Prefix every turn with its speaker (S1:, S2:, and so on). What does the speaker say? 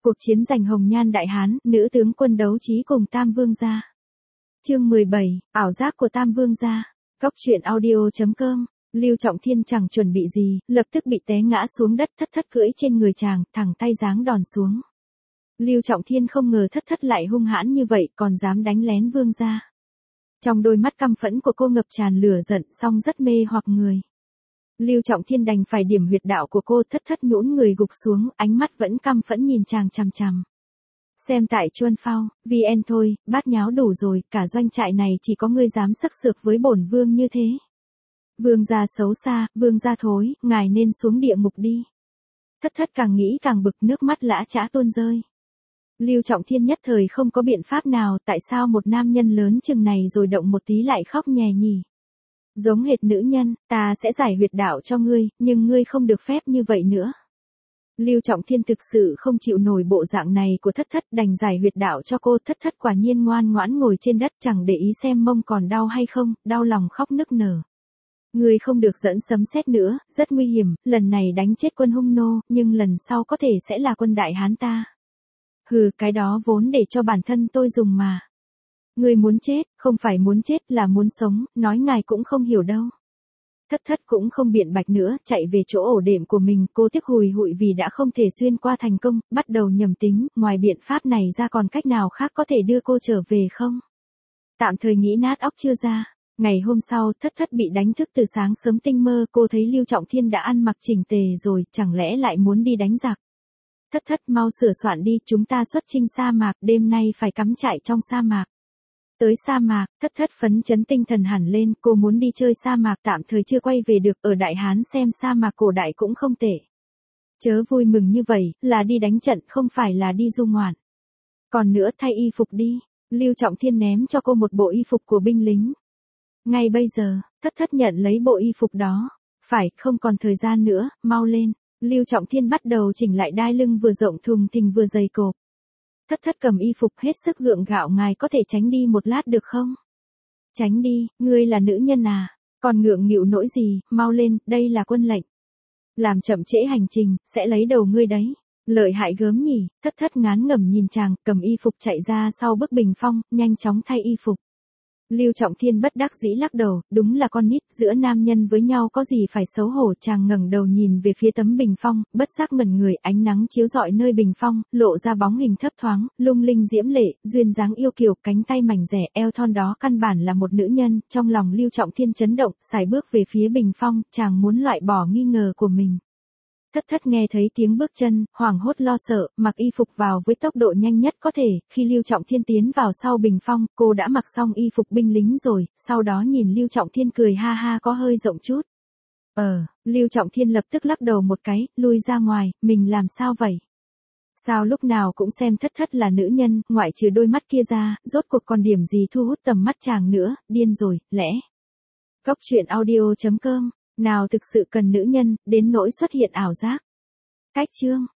S1: Cuộc chiến giành Hồng Nhan Đại Hán, nữ tướng quân đấu trí cùng Tam Vương gia. Chương 17, ảo giác của Tam Vương gia. Góc truyện audio.com. Lưu Trọng Thiên chẳng chuẩn bị gì, lập tức bị té ngã xuống đất, Thất Thất cưỡi trên người chàng, thẳng tay giáng đòn xuống. Lưu Trọng Thiên không ngờ Thất Thất lại hung hãn như vậy, còn dám đánh lén vương gia. Trong đôi mắt căm phẫn của cô ngập tràn lửa giận, song rất mê hoặc người. Lưu Trọng Thiên đành phải điểm huyệt đạo của cô. Thất Thất nhũn người gục xuống, ánh mắt vẫn căm phẫn nhìn chàng chằm chằm. Xem tại Chuân Phao, VN thôi, bát nháo đủ rồi, cả doanh trại này chỉ có ngươi dám sắc sược với bổn vương như thế. Vương gia xấu xa, vương gia thối, ngài nên xuống địa ngục đi. Thất Thất càng nghĩ càng bực, nước mắt lã chã tuôn rơi. Lưu Trọng Thiên nhất thời không có biện pháp nào, tại sao một nam nhân lớn chừng này rồi động một tí lại khóc nhè nhỉ? Giống hệt nữ nhân, ta sẽ giải huyệt đạo cho ngươi, nhưng ngươi không được phép như vậy nữa. Lưu Trọng Thiên thực sự không chịu nổi bộ dạng này của Thất Thất, đành giải huyệt đạo cho cô. Thất Thất quả nhiên ngoan ngoãn ngồi trên đất, chẳng để ý xem mông còn đau hay không, đau lòng khóc nức nở. Ngươi không được dẫn sấm sét nữa, rất nguy hiểm, lần này đánh chết quân hung nô, nhưng lần sau có thể sẽ là quân Đại Hán ta. Hừ, cái đó vốn để cho bản thân tôi dùng mà. Ngươi muốn chết, không phải muốn chết là muốn sống, nói ngài cũng không hiểu đâu. Thất Thất cũng không biện bạch nữa, chạy về chỗ ổ đệm của mình. Cô tiếc hùi hụi vì đã không thể xuyên qua thành công, bắt đầu nhầm tính, ngoài biện pháp này ra còn cách nào khác có thể đưa cô trở về không? Tạm thời nghĩ nát óc chưa ra. Ngày hôm sau, Thất Thất bị đánh thức từ sáng sớm tinh mơ, cô thấy Lưu Trọng Thiên đã ăn mặc chỉnh tề rồi, chẳng lẽ lại muốn đi đánh giặc? Thất Thất mau sửa soạn đi, chúng ta xuất chinh sa mạc, đêm nay phải cắm trại trong sa mạc. Tới sa mạc, Thất Thất phấn chấn tinh thần hẳn lên, cô muốn đi chơi sa mạc, tạm thời chưa quay về được, ở Đại Hán xem sa mạc cổ đại cũng không tệ. Chớ vui mừng như vậy, là đi đánh trận không phải là đi du ngoạn. Còn nữa thay y phục đi, Lưu Trọng Thiên ném cho cô một bộ y phục của binh lính. Ngay bây giờ, Thất Thất nhận lấy bộ y phục đó. Phải, không còn thời gian nữa, mau lên. Lưu Trọng Thiên bắt đầu chỉnh lại đai lưng vừa rộng thùng thình vừa dày cộp. Thất Thất cầm y phục hết sức gượng gạo, ngài có thể tránh đi một lát được không? Tránh đi, ngươi là nữ nhân à? Còn ngượng nghịu nỗi gì, mau lên, đây là quân lệnh. Làm chậm trễ hành trình, sẽ lấy đầu ngươi đấy. Lợi hại gớm nhỉ. Thất Thất ngán ngẩm nhìn chàng, cầm y phục chạy ra sau bức bình phong, nhanh chóng thay y phục. Lưu Trọng Thiên bất đắc dĩ lắc đầu, đúng là con nít, giữa nam nhân với nhau có gì phải xấu hổ. Chàng ngẩng đầu nhìn về phía tấm bình phong, bất giác ngẩn người, ánh nắng chiếu rọi nơi bình phong, lộ ra bóng hình thấp thoáng, lung linh diễm lệ, duyên dáng yêu kiều, cánh tay mảnh dẻ, eo thon đó căn bản là một nữ nhân. Trong lòng Lưu Trọng Thiên chấn động, sải bước về phía bình phong, chàng muốn loại bỏ nghi ngờ của mình. Thất Thất nghe thấy tiếng bước chân, hoảng hốt lo sợ, mặc y phục vào với tốc độ nhanh nhất có thể. Khi Lưu Trọng Thiên tiến vào sau bình phong, cô đã mặc xong y phục binh lính rồi, sau đó nhìn Lưu Trọng Thiên cười ha ha có hơi rộng chút. Lưu Trọng Thiên lập tức lắc đầu một cái, lui ra ngoài, mình làm sao vậy? Sao lúc nào cũng xem Thất Thất là nữ nhân, ngoại trừ đôi mắt kia ra, rốt cuộc còn điểm gì thu hút tầm mắt chàng nữa, điên rồi, lẽ. Góc truyện audio.com. Nào thực sự cần nữ nhân, đến nỗi xuất hiện ảo giác. Cách chương.